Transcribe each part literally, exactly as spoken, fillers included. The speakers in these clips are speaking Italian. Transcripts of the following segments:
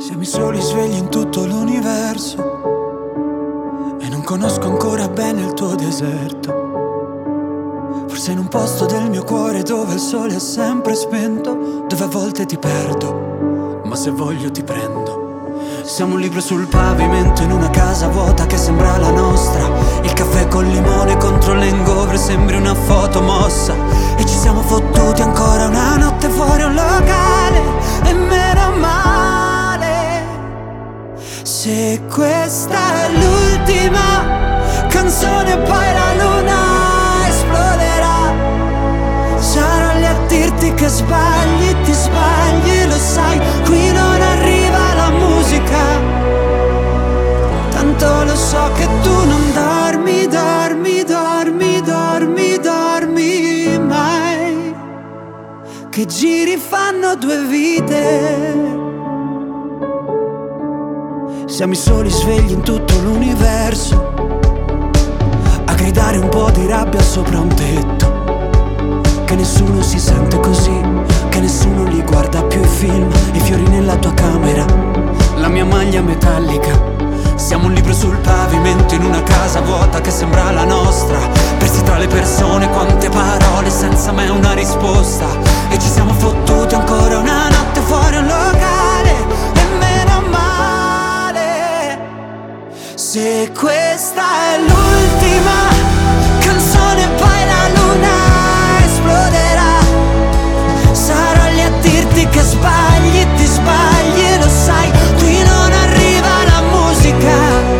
Siamo i soli svegli in tutto l'universo e non conosco ancora bene il tuo deserto. Forse in un posto del mio cuore dove il sole è sempre spento, dove a volte ti perdo, ma se voglio ti prendo. Siamo un libro sul pavimento in una casa vuota che sembra la nostra. Il caffè col limone contro l'hangover sembri una foto mossa. E ci siamo fottuti ancora una notte fuori un locale, e meno male. Se questa è l'ultima canzone poi la luna esploderà. Sarò lì a dirti che sbagli, ti sbagli, lo sai, qui non arriva la musica. Tanto lo so che tu non dormi, dormi, dormi, dormi, dormi mai. Che giri fanno due vite. Siamo i soli svegli in tutto l'universo a gridare un po' di rabbia sopra un tetto. Che nessuno si sente così, che nessuno li guarda più i film. I fiori nella tua camera, la mia maglia metallica. Siamo un libro sul pavimento in una casa vuota che sembra la nostra. Persi tra le persone, quante parole senza mai una risposta. E ci siamo fottuti ancora una notte fuori un locale, e meno male. Se questa è l'ultima canzone poi la luna esploderà. Sarò lì a dirti che sbagli, ti sbagli, lo sai, qui non arriva la musica.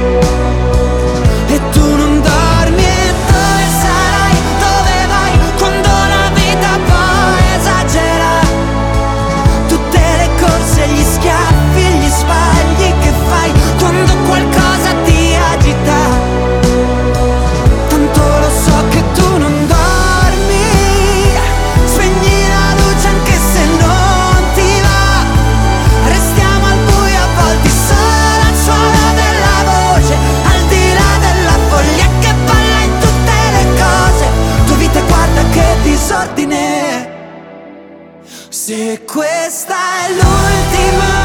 E tu non dormi, e dove sarai, dove vai, quando la vita poi esagera. Tutte le corse, gli schiaffi, gli sbagli che fai quando qualcosa ti agita. Tanto lo so che tu non dormi. Spegni la luce anche se non ti va. Restiamo al buio a volte solo al suono della voce, al di là della foglia che balla in tutte le cose. Tua vita guarda che disordine. Se questa è l'ultima